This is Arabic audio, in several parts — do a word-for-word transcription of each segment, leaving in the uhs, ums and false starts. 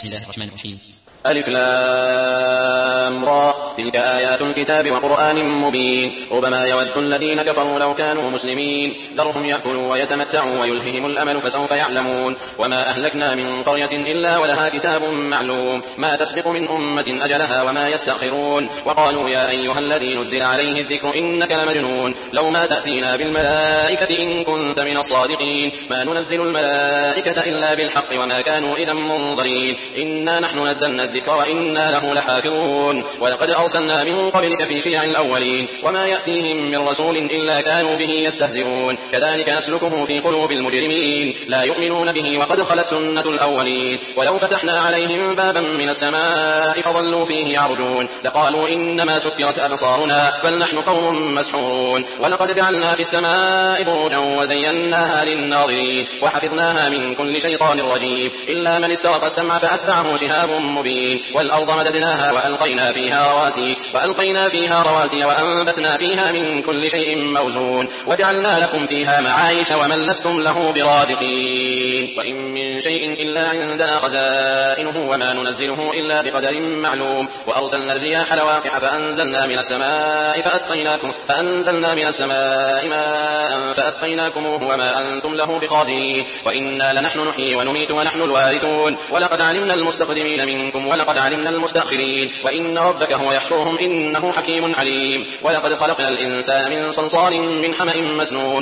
بسم الله الرحمن الرحيم. ألف لام را تلك آيات الكتاب وقرآن مبين ربما يود الذين كفروا لو كانوا مسلمين ذرهم يأكلوا ويتمتعوا ويلههم الأمل فسوف يعلمون وما أهلكنا من قرية إلا ولها كتاب معلوم ما تسبق من أمة أجلها وما يستأخرون وقالوا يا أيها الذي نزل عليه الذكر إنك لمجنون لو ما تأتينا بالملائكة إن كنت من الصادقين ما ننزل الملائكة إلا بالحق وما كانوا إذا منظرين إنا نحن نزلنا الذكر وإنا له لحافظون ولقد أرسلنا من قبلك في شيع الأولين وما يأتيهم من رسول إلا كانوا به يستهزئون كذلك نسلكه في قلوب المجرمين لا يؤمنون به وقد خلت سنة الأولين ولو فتحنا عليهم بابا من السماء فظلوا فيه يعرجون لقالوا إنما سكرت أبصارنا بل نحن قوم مسحورون ولقد جعلنا في السماء بروجا وزيناها للناظرين وحفظناها من كل شيطان رجيم إلا من استرق السمع فأتبعه شهاب مبين والأرض مددناها وألقينا فيها رواسي وألقينا فيها رواسي وأنبتنا فيها من كل شيء موزون وجعلنا لكم فيها معايش ومن لستم له برازقين وإن من شيء إلا عندنا خزائنه وما ننزله إلا بقدر معلوم وأرسلنا الرياح لواقح فأنزلنا من السماء فأسقيناكم فأنزلنا من السماء ماء فأسقيناكموه وما أنتم له بقادرين وإنا لنحن نحيي ونميت ونحن الوارثون ولقد علمنا المستقدمين منكم ولقد علمنا المستأخرين وإن ربك هو يحشرهم إنه حكيم عليم ولقد خلقنا الإنسان من صلصال من حمأ مسنون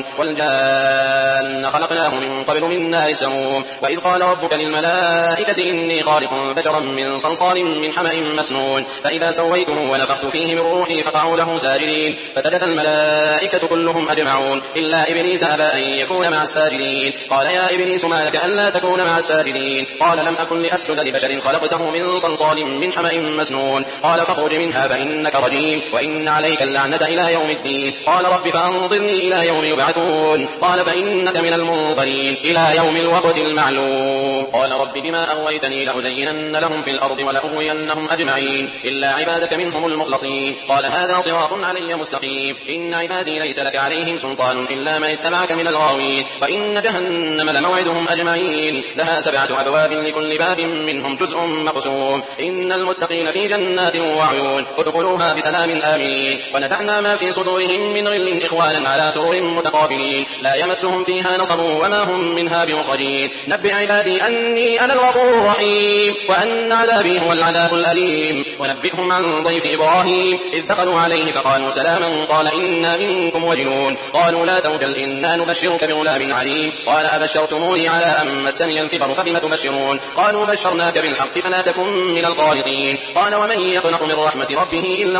والجان خلقناه من قبل من نار سموم وإذ قال ربك للملائكة إني خالق بشرا من صلصال من حمأ مسنون فإذا سويته ونفخت فيه من روحي فقعوا له ساجدين فسجد الملائكة كلهم أجمعون إلا إبليس أبى أن يكون مع الساجدين قال يا إبليس ما لك ألا تكون مع الساجدين قال لم أكن لأسجد لبشر خلقته من صلصال من حمأ مسنون قال فاخرج منها فإنك رجيم وإن عليك اللعنة إلى يوم الدين قال رب فأنظرني إلى يوم يبعثون قال فإنك من المنظرين إلى يوم الوقت المعلوم قال رب بما أغويتني لأزينن لهم في الأرض ولأغوينهم أجمعين إلا عبادك منهم المخلصين قال هذا صراط علي مستقيم إن عبادي ليس لك عليهم سلطان إلا من اتبعك من الغاوين وإن جهنم لموعدهم أجمعين لها سبعة أبواب لكل باب منهم جزء مقسوم إن المتقين في جنات وعيون ادخلوها بسلام آمين ونزعنا ما في صدورهم من غل إخوانا على سرر متقابلين لا يمسهم فيها نصب وما هم منها بمخرجين نبئ عبادي أني أنا الغفور الرحيم وأن عذابي هو العذاب الأليم ونبئهم عن ضيف إبراهيم إذ دخلوا عليه فقالوا سلاما قال إنا منكم وجلون قالوا لا توجل إنا نبشرك بغلام عليم قال أبشرتموني على أن مسني الكبر فبم تبشرون قالوا بشرناك بالحق فلا تكن من القانطين قال ومن يقنط من رحمة ربه إلا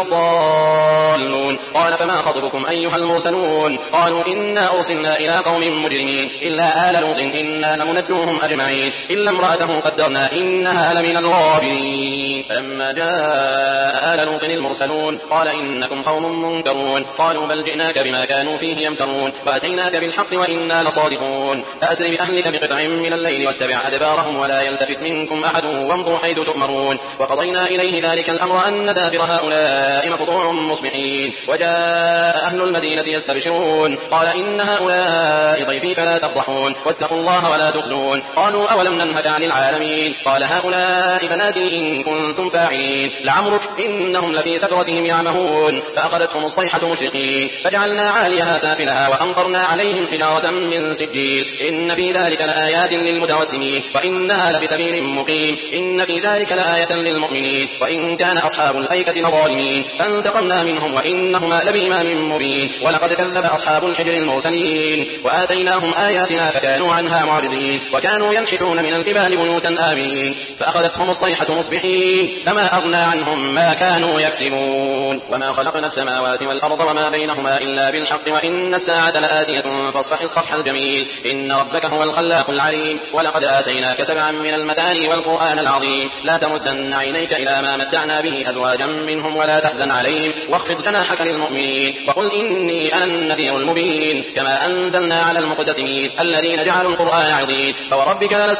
الضالون قال فما خطبكم أيها المرسلون قالوا إنا أرسلنا إلى قوم مجرمين إلا آل لوط إنا لمنجوهم أجمعين إلا امرأته قدرنا إنها لمن الغابرين فلما جاء آل لوط المرسلون قال إنكم قوم منكرون قالوا بل جئناك بما كانوا فيه يمترون وأتيناك بالحق وإنا لصادقون فأسر بأهلك بقطع من الليل واتبع أدبارهم ولا يلتفت منكم أحد وامضوا حيث تؤمرون وقضينا إليه ذلك الأمر أن دابر هؤلاء مقطوع مصبحين وجاء أهل المدينة يستبشرون قال إن هؤلاء ضيفي فلا تفضحون واتقوا الله ولا تخزون قالوا أولم ننهك عن العالمين قال هؤلاء بناتي إن كنتم فاعلين لعمرك إنهم لفي سكرتهم يعمهون فأخذتهم الصيحة مشرقين فجعلنا عاليها سافلها وأمطرنا عليهم حجارة من سجيل إن في ذلك لآيات للمتوسمين وإنها لبسبيل مقيم إن في ذلك لآية للمؤمنين وإن كان أصحاب الأيكة لظالمين فانتقمنا منهم وإنهما لبإمام مبين ولقد كذب أصحاب الحجر المرسلين وآتيناهم آياتنا فكانوا عنها معرضين وكانوا ينحتون من الجبال بيوتا آمنين فأخذتهم الصيحة مصبحين فما أغنى عنهم ما كانوا يكسبون وما خلقنا السماوات والأرض وما بينهما إلا بالحق وإن الساعة لآتية فاصفح الصفح الجميل إن ربك هو الخلاق العليم ولقد آتيناك سبعا من المثاني والقرآن العظيم لا تمدن عينيك إلى ما متعنا به أزواجا منهم ولا تحزن عليهم واخفض جناحك للمؤمنين وقل إني أنا النذير المبين كما أنزلنا على المقتسمين الذين جعلوا القرآن عظيم فوربك لنسألن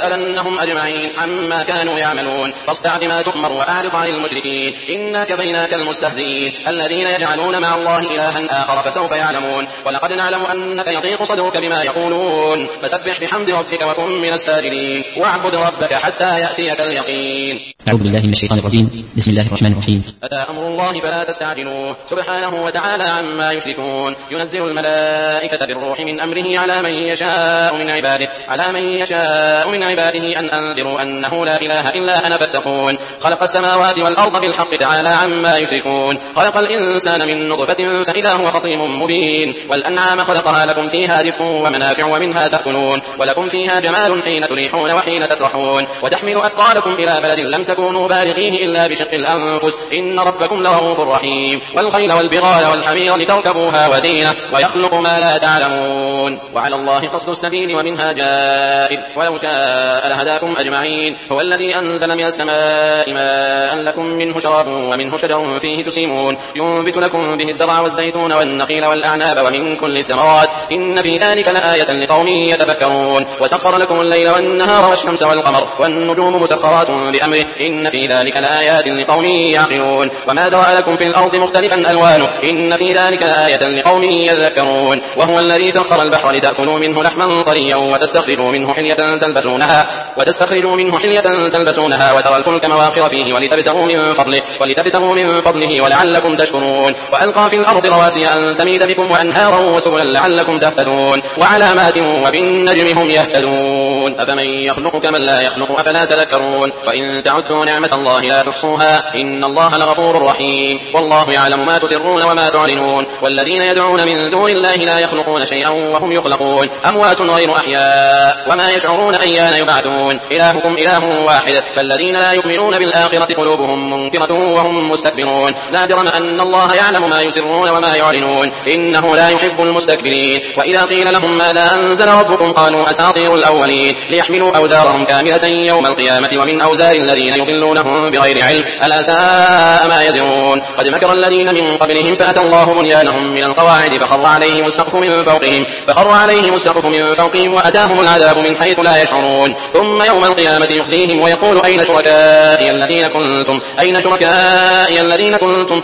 ولنسألنهم أجمعين عما كانوا يعملون فاصدع بما تؤمر وأعرض عن المشركين إنا كفيناك المستهزئين الذين يجعلون مع الله إلها آخر فسوف يعلمون ولقد نعلم أنك يضيق صدرك بما يقولون فسبح بحمد ربك وكن من الساجدين واعبد ربك حتى يأتيك اليقين. أعوذ بالله من الشيطان الرجيم. بسم الله الرحمن الرحيم. أتى أمر الله فلا تستعجلوه سبحانه وتعالى عما يشركون ينزل الملائكة بالروح من أمره على من يشاء من عباده على من يشاء من عباده أن أنذروا أنه لا إله إلا أنا فاتقون خلق السماوات والأرض بالحق تعالى عما يشركون خلق الإنسان من نطفة فإذا هو خصيم مبين والأنعام خلقها لكم فيها دفء ومنافع ومنها تأكلون ولكم فيها جمال حين تريحون وحين تسرحون وتحمل أثقالكم إلى بلد لم تكونوا بالغيه إلا بشق الأنفس إن ربكم لرؤوف رحيم والخيل والبغال والحمير لتركبوها وزينة ويخلق ما لا تعلمون وعلى الله قصد السبيل ومنها جائر ولو شاء لهداكم أجمعين هو الذي أنزل من السماء ماء لكم منه شراب ومنه شجر فيه تسيمون ينبت لكم به الزرع والزيتون والنخيل والأعناب ومن كل الثمرات إن في ذلك لآية لقوم يتفكرون وسخر لكم الليل والنهار والشمس والقمر والنجوم مسخرات بأمره إن في ذلك لآيات لقوم يعقلون وما ذرأ لكم في الأرض مختلفا ألوانه إن في ذلك لآية لقوم يذكرون وهو الذي سخر البحر لتأكلوا منه لحما طريا وتستخرجوا منه حلية تلبسونها وتستخرجوا منه حلية تلبسونها وترى الفلك مواخر فيه ولتبتغوا من فضله ولتبتغوا من فضله ولعلكم تشكرون وألقى في الأرض رواسي أن تميد بكم وأنهارا وسبلا لعلكم تهتدون وعلامات وبالنجم هم يهتدون أفمن يخلق كمن لا يخلق أفلا تذكرون وإن تعدوا نعمة الله لا تحصوها إن الله لغفور رحيم والله يعلم ما تسرون وما تعلنون والذين يدعون من دون الله لا يخلقون شيئا وهم يخلقون أموات غير أحياء وما يشعرون أيان يبعثون إلهكم إله واحد فالذين لا يؤمنون بالآخرة قلوبهم منكرة وهم مستكبرون لا جرم أن الله يعلم ما يسرون وما يعلنون إنه لا يحب المستكبرين وإذا قيل لهم ماذا أنزل ربكم قالوا أساطير الأولين ليحملوا أوزارهم كاملة يوم القيامة ومن أوزار الذين يضلونهم بغير علم ألا ساء ما يزرون قد مكر الذين من قبلهم فأتى الله بنيانهم من القواعد فخر عليهم السقف من فوقهم فخر عليهم السقف من فوقهم وأتاهم العذاب من حيث لا يشعرون ثم يوم القيامة يخزيهم ويقول أين شركائي الذين كنتم أين شركائي الذين كنتم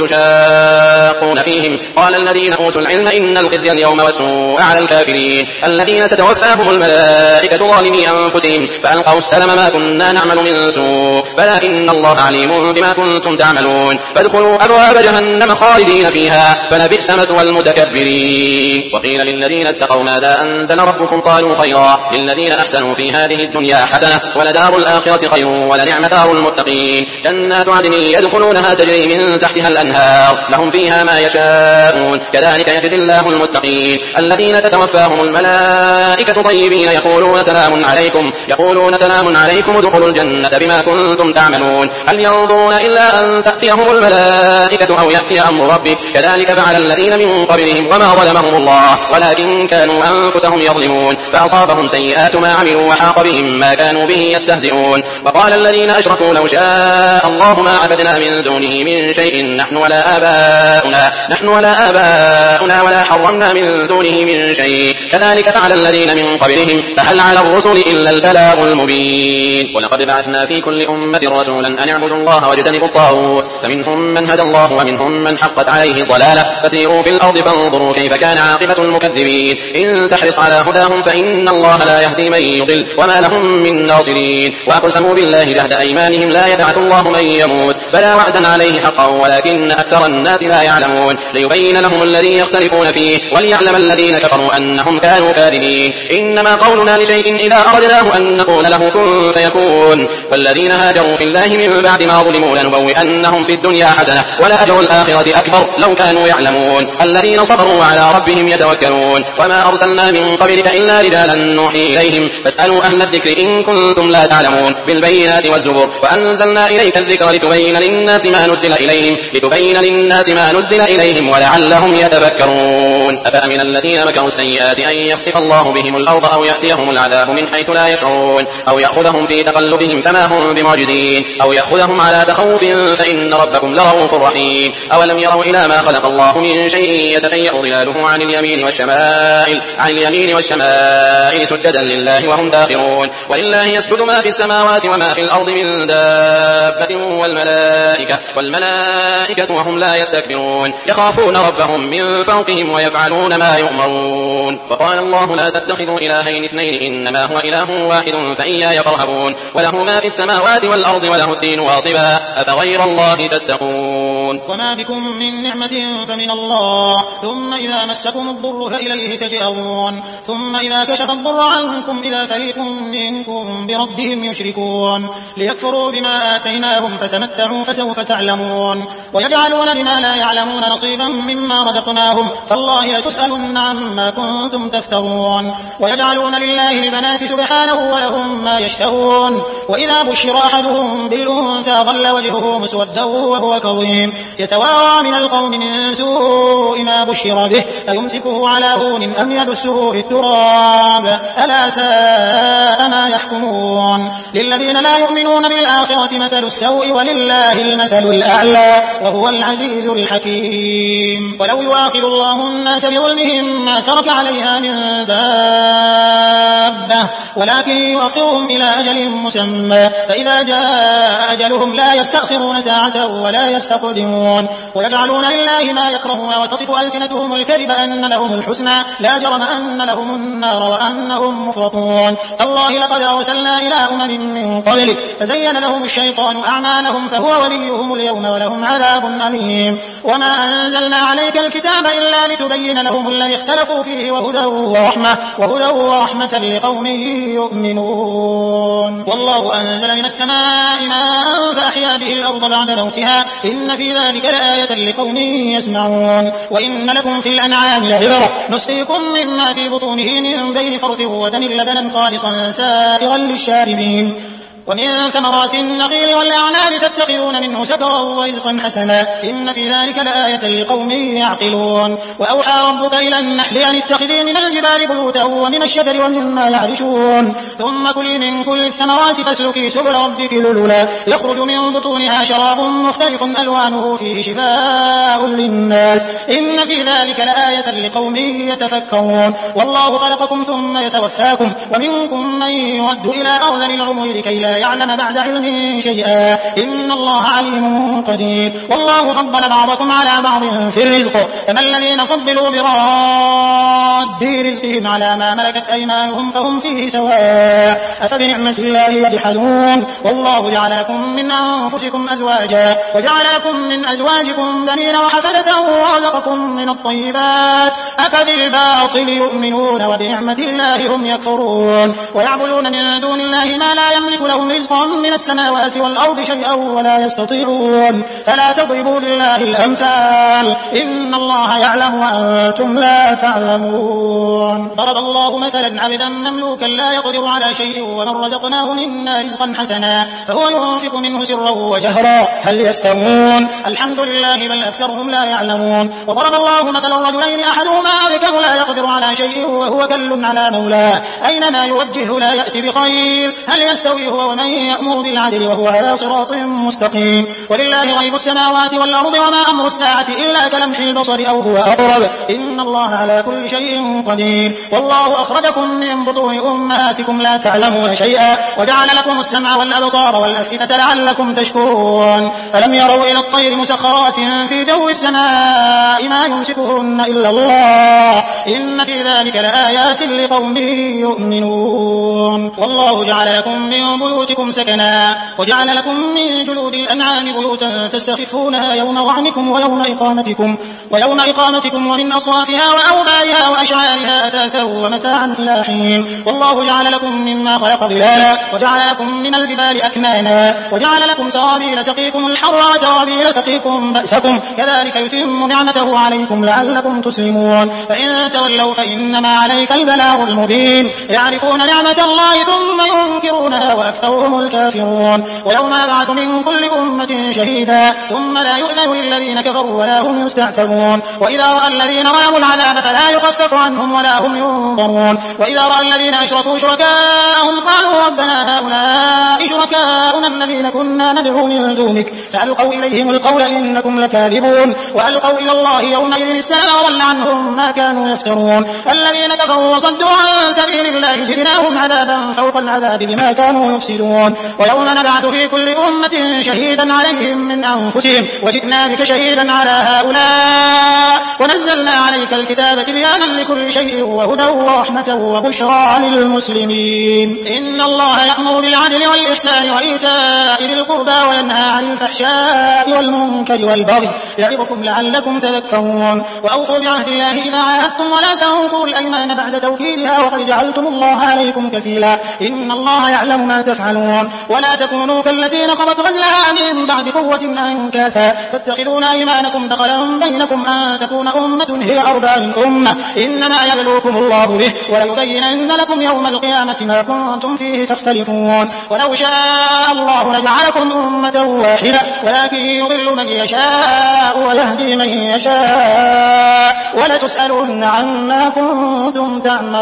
تشاقون فيهم قال الذين أوتوا العلم إن الخزي اليوم والسوء على الكافرين الذين تتوفاهم الملائكة ظالمي أنفسهم فألقوا السلم ما كنا نعمل من سوء ولكن الله عليم بما كنتم تعملون فادخلوا أبواب جهنم خالدين فيها فلبئس مثوى المتكبرين وقيل للذين اتقوا ماذا أنزل ربكم قالوا خيرا للذين أحسنوا في هذه الدنيا حسنة ولدار الآخرة خير ولنعم دار المتقين جنات عدن يدخلونها تجري من تحتها الأنهار لهم فيها ما يشاءون كذلك يجزي الله المتقين الذين تتوفاهم الملائكة طيبين يقولون سلام عليكم يقولون سلام عليكم ادخلوا الجنة بما كنتم تعملون هل ينظرون إلا أن تأتيهم الملائكة أو يأتي أمر ربك كذلك فعل الذين من قبلهم وما ظلمهم الله ولكن كانوا أنفسهم يظلمون فأصابهم سيئات ما عملوا وحاق بهم ما كانوا به يستهزئون وقال الذين أشركوا لو شاء الله ما عبدنا من دونه من شيء نحن ولا آباؤنا نحن ولا آباؤنا ولا حرمنا من دونه من شيء كذلك فعل الذين من قبلهم فهل على الرسل إلا البلاغ المبين ولقد بعثنا في كل أمة رسولا أن اعبدوا الله واجتنبوا الطاغوت فمنهم من هدى الله ومنهم من حقت عليه الضلالة فسيروا في الأرض فانظروا كيف كان عاقبة المكذبين إن تحرص على هداهم فإن الله لا يهدي من يضل وما لهم من ناصرين وأقسموا بالله جهد أيمانهم لا يبعث الله من يموت بلى وعدا عليه حقا ولكن أكثر الناس لا يعلمون ليبين لهم الذي يختلفون فيه وليعلم الذين كفروا أنهم كانوا كاذبين إنما قولنا لشيء إذا أردناه أن نقول له كن فيكون فالذين هاجروا في الله من بعد ما ظلموا لنبوئنهم في الدنيا حسنة ولأجر الآخرة أكبر لو كانوا يعلمون الذين صبروا على ربهم يتوكلون وما أرسلنا من قبلك إلا رجالا نوحي إليهم فاسألوا أهل الذكر إن كنتم لا تعلمون بالبينات والزبر وأنزلنا إليك الذكر لتبين للناس ما نزل إليهم لتبين للناس ما نزل إليهم ولعلهم يتفكرون أفأمن الذين مكروا السيئات أن يخسف الله بهم الأرض أو يأتيهم العذاب من حيث لا يشعرون أو يأخذهم في تقلبهم فما هم بمعجزين مبين أو يأخذهم على تخوف فإن ربكم لرؤوف رحيم أولم يروا إلى ما خلق الله من شيء يتفيأ ظلاله عن اليمين والشمائل عن اليمين والشمائل سجدا لله وهم داخرون ولله يسجد ما في السماوات وما في الأرض من دابة والملائكة والملائكة وهم لا يستكبرون يخافون ربهم من فوقهم ويفعلون ما يؤمرون وقال الله لا تتخذوا إلهين اثنين إنما هو إله واحد فإياي فارهبون وله ما في السماوات والأرض وله الدين واصبا أفغير الله تتقون وما بكم من نعمة فمن الله ثم إذا مسكم الضر فإليه تجأرون ثم إذا كشف الضر عنكم إذا فريق منكم بربهم يشركون ليكفروا بما آتيناهم فتمتعوا فسوف تعلمون ويجعلون لما لا يعلمون نصيبا مما رزقناهم فالله لتسألن عما كنتم تفترون ويجعلون لله البنات سبحانه ولهم ما يشتهون وإذا بشر أحدهم بالأنثى ظل وجهه مسودا وهو كظيم يتوارى من القوم من سوء ما بشر به أيمسكه على هون أم يدسه في التراب ألا ساء ما يحكمون للذين لا يؤمنون بالآخرة مثل السوء ولله المثل الأعلى وهو العزيز الحكيم ولو يؤاخذ الله الناس بظلمهم ما ترك عليها من دابة ولكن يؤخرهم إلى أجل مسمى فإذا جاء أجلهم لا يستأخرون ساعة ولا يستقدمون ويجعلون لله ما يكرهون وتصف ألسنتهم الكذب أن لهم الحسنى لا جرم أن لهم النار وأنهم مفرطون الله لقد أرسلنا إلى أمم من قبلك فزين لهم الشيطان أعمالهم فهو وليهم اليوم ولهم عذاب أليم وما أنزلنا عليك الكتاب إلا لتبين لهم الذي اختلفوا فيه وهدى ورحمة, وهدى ورحمة لقوم يؤمنون والله أنزل من السماء ماء فأحيا به الأرض بعد موتها إن في ذلك لآية لقوم يسمعون وإن لكم في الأنعام لعبرة نسقيكم مما في بطونه من بين فرث ودم لبنا خالصا سائغا للشاربين ومن ثمرات النخيل والأعناب تتخذون منه سكرا ورزقا حسنا إن في ذلك لآية لقوم يعقلون وأوحى ربك إلى النحل أن اتخذي من الجبال بيوتا ومن الشجر ومما يعرشون ثم كلي من كل الثمرات فاسلكي سبل ربك ذللا يخرج من بطونها شراب مختلف ألوانه فيه شفاء للناس إن في ذلك لآية لقوم يتفكرون والله خلقكم ثم يتوفاكم ومنكم من يرد إلى أرذل العمر لكي لا يعلم بعد علم شيئا إن الله عليم قدير والله فضل بعضكم على بعض في الرزق فما الذين فضلوا براد رزقهم على ما ملكت أيمانهم فهم فيه سواء أفبنعمة الله يجحدون والله جعل لكم من أنفسكم أزواجا وجعل لكم من أزواجكم بنين وحفدة ورزقكم من الطيبات أفبالباطل يؤمنون وبنعمة الله هم يكفرون ويعبدون من دون الله ما لا يملك لهم رزقا من السماوات والأرض شيئا ولا يستطيعون فلا تضربوا لله الأمثال إن الله يعلم وأنتم لا تعلمون ضرب الله مثلا عبدا مملوكا لا يقدر على شيء ومن رزقناه منا رزقا حسنا فهو ينفق منه سرا وجهرا هل يستوون الحمد لله بل أكثرهم لا يعلمون وضرب الله مثلا رجلين أحدهما أبكم لا يقدر على شيء وهو كل على مولاه أينما يوجهه لا يأتي بخير هل يستوي هو ومن يأمر بالعدل وهو على صراط مستقيم ولله غيب السماوات والأرض وما أمر الساعة إلا كلمح البصر أو هو أقرب إن الله على كل شيء قدير والله أخرجكم من بطون أمهاتكم لا تعلمون شيئا وجعل لكم السمع والأبصار والأفئدة لعلكم تشكرون ألم يروا إلى الطير مسخرات في جو السماء ما يمسكهن إلا الله إن في ذلك لآيات لقوم يؤمنون والله جعل لكم من بيوتكم سكنا وجعل لكم من جلود الأنعام بيوتا تستخفونها يوم ظعنكم ويوم إقامتكم ويوم إقامتكم ومن أصوافها وأوبارها وأشعارها أثاثا ومتاعا إلى حين والله جعل لكم مما خلق ظلالا وجعل لكم من الجبال أكنانا وجعل لكم سرابيل تقيكم الحر وسرابيل تقيكم بأسكم كذلك يتم نعمته عليكم لعلكم تسلمون فإن تولوا فإنما عليك البلاغ المبين يعرفون نعمة الله ثم ينكرونها وأكثر أو هم الكافرون ويوم يبعث من كل أمة شهيدا ثم لا يؤذن للذين كفروا ولا هم يستعتبون وإذا رأى الذين ظلموا العذاب فلا يخفف عنهم ولا هم ينظرون وإذا رأى الذين أشركوا شركاءهم قالوا ربنا هؤلاء شركاؤنا الذين كنا ندعو من دونك فألقوا إليهم القول إنكم لكاذبون وألقوا إلى الله يومئذ السلام وضل عنهم ما كانوا يفترون الذين كفروا وصدوا عن سبيل الله زدناهم عذابا فوق العذاب بما كانوا يفسدون ويوم نبعث في كل أمة شهيدا عليهم من أنفسهم وجئنا بك شهيدا على هؤلاء ونزلنا عليك الكتاب تبيانا لكل شيء وهدى ورحمة وبشرى للمسلمين إن الله يأمر بالعدل والإحسان وإيتاء ذي القربى وينهى عن الفحشاء والمنكر والبغي يعظكم لعلكم تذكرون وأوفوا بعهد الله إذا عاهدتم ولا تنقضوا الأيمان بعد توكيدها وقد جعلتم الله عليكم كفيلا إن الله يعلم ما تفعلون ولا تكونوا كالتي نقضت غزلها من بعد قوة أنكاثا تتخذون أيمانكم دخلا بينكم أن تكون أمة هي أربع من أمة إنما يبلوكم الله به وليبينن لكم يوم القيامة ما كنتم فيه تختلفون ولو شاء الله لجعلكم أمة واحدة ولكن يضل من يشاء ويهدي من يشاء ولتسألن عما كنتم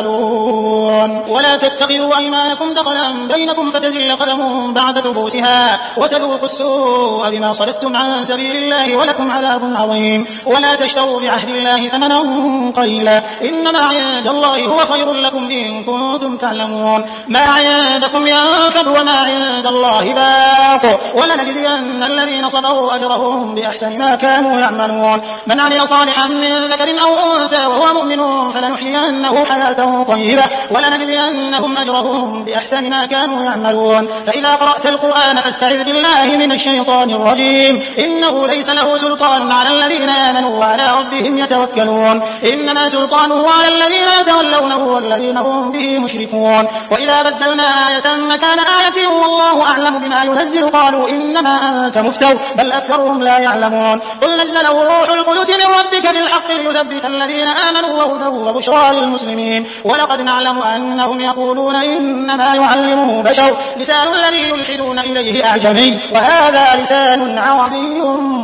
تعملون ولا تتخذوا أيمانكم دخلا بينكم فتزل قدم بعد ثبوتها وتذوقوا السوء بما صددتم عن سبيل الله ولكم عذاب عظيم ولا تشتروا بعهد الله ثمنا قليلا إنما عند الله هو خير لكم إن كنتم تعلمون ما عندكم ينفد وما عند الله باق ولنجزين الذين صبروا أجرهم بأحسن ما كانوا يعملون من عمل صالحا من ذكر أو أنثى وهو مؤمن فلنحيينه حياة طيبة ولنجزينهم أجرهم بأحسن ما كانوا يعملون فإذا قرأت القرآن فاستعذ بالله من الشيطان الرجيم إنه ليس له سلطان على الذين آمنوا وعلى ربهم يتوكلون إنما سلطانه على الذين يتولونه والذين هم به مشركون وإذا بدلنا آية مكان آية والله أعلم بما ينزل قالوا إنما أنت مفتر بل أكثرهم لا يعلمون قل نزله روح القدس من ربك بالحق ليثبت الذين آمنوا وهدى وبشرى للمسلمين ولقد نعلم أنهم يقولون إنما يعلمه بشر لسان الذي يلحدون إليه أعجمي وهذا لسان عربي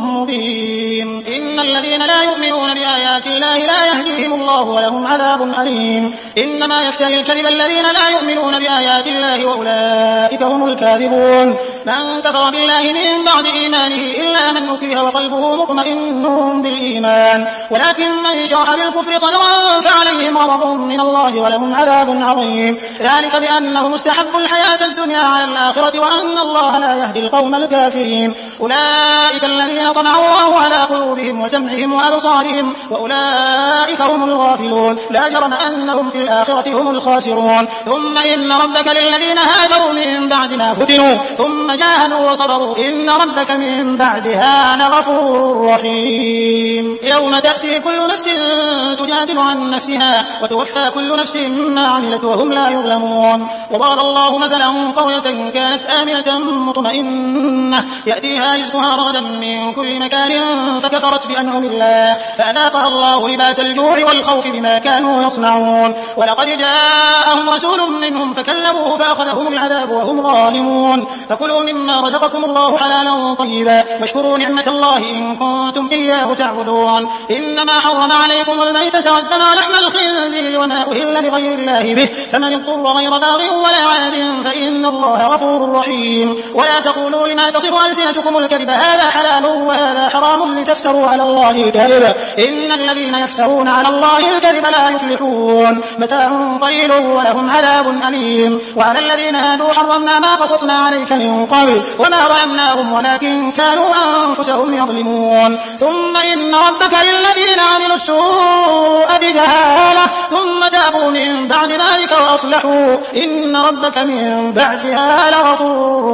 مبين إن الذين لا يؤمنون بآيات الله لا يهديهم الله ولهم عذاب أليم إنما يفتري الكذب الذين لا يؤمنون بآيات الله وأولئك هم الكاذبون من كفر بالله من بعد إيمانه إلا من أكره وقلبه مطمئن بالإيمان ولكن من شرح بالكفر صدرا فعليهم غضب من الله ولهم عذاب عظيم ذلك بأنهم استحبوا الحياة الدنيا على الآخرة وأن الله لا يهدي القوم الكافرين أولئك الذين طبع الله على قلوبهم وسمعهم وأبصارهم وأولئك هم الغافلون لا جرم أنهم في الآخرة هم الخاسرون ثم إن ربك للذين هاجروا من بعد ما فتنوا ثم جاهدوا وصبروا إن ربك من بعدها لغفور رحيم يوم تأتي كل نفس تجادل عن نفسها وتوفى كل نفس ما عملت وهم لا يظلمون وضرب الله مثلا قرية كانت آمنة مطمئنة يأتيها رزقها رغدا من كل مكان فكفرت بأنعم الله فأذاقها الله لباس الجوع والخوف بما كانوا يصنعون ولقد جاءهم رسول منهم فكذبوه فأخذهم العذاب وهم ظالمون فكلوا مما رزقكم الله حلالا طيبا واشكروا نعمة الله إن كنتم إياه تعبدون إنما حرم عليكم الميتة والدم ولحم الخنزير وما أهل لغير الله به فمن اضطر غير باغ ولا عاد فإن الله غفور رحيم ولا تقولوا لما تصف ألسنتكم الكذب هذا حلال وهذا حرام لتفتروا على الله الكذب إن الذين يفترون على الله الكذب لا يفلحون متاع قليل ولهم عذاب أليم وعلى الذين هادوا حرمنا ما قصصنا عليك من قبل وما ظلمناهم ولكن كانوا أنفسهم يظلمون ثم إن ربك للذين عملوا السوء بجهالة ثم تابوا من بعد ذلك وأصلحوا إن ربك من بعدها لغفور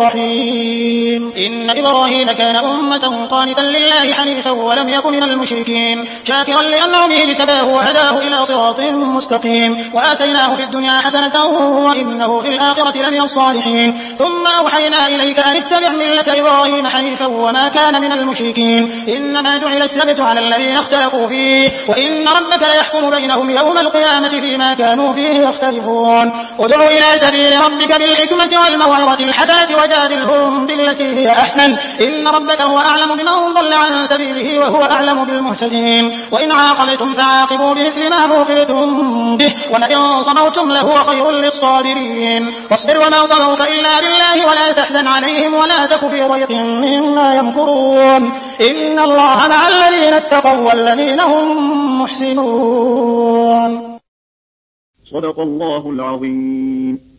رحيم إن إبراهيم كان أمة قانتا لله حنيفا ولم يكن من المشركين شاكرا لأنعمه اجتباه وهداه إلى صراط مستقيم وآتيناه في الدنيا حسنة وإنه في الآخرة لمن الصالحين ثم أوحينا إليه إليك أن اتبع ملة إبراهيم حنيفا وما كان من المشركين إنما جعل السبت على الذين اختلفوا فيه وإن ربك ليحكم بينهم يوم القيامة فيما كانوا فيه يختلفون ادع إلى سبيل ربك بالحكمة والموعظة الحسنة وجادلهم بالتي هي أحسن إن ربك هو أعلم بمن ضل عن سبيله وهو أعلم بالمهتدين وإن عاقبتم فعاقبوا بمثل ما عوقبتم به ولئن صبرتم لهو خير للصابرين واصبر وما صبرك إلا بالله ولا تحزن عليهم ولا تك في ضيق مما يمكرون إن الله مع الذين اتقوا والذين هم محسنون. صدق الله العظيم.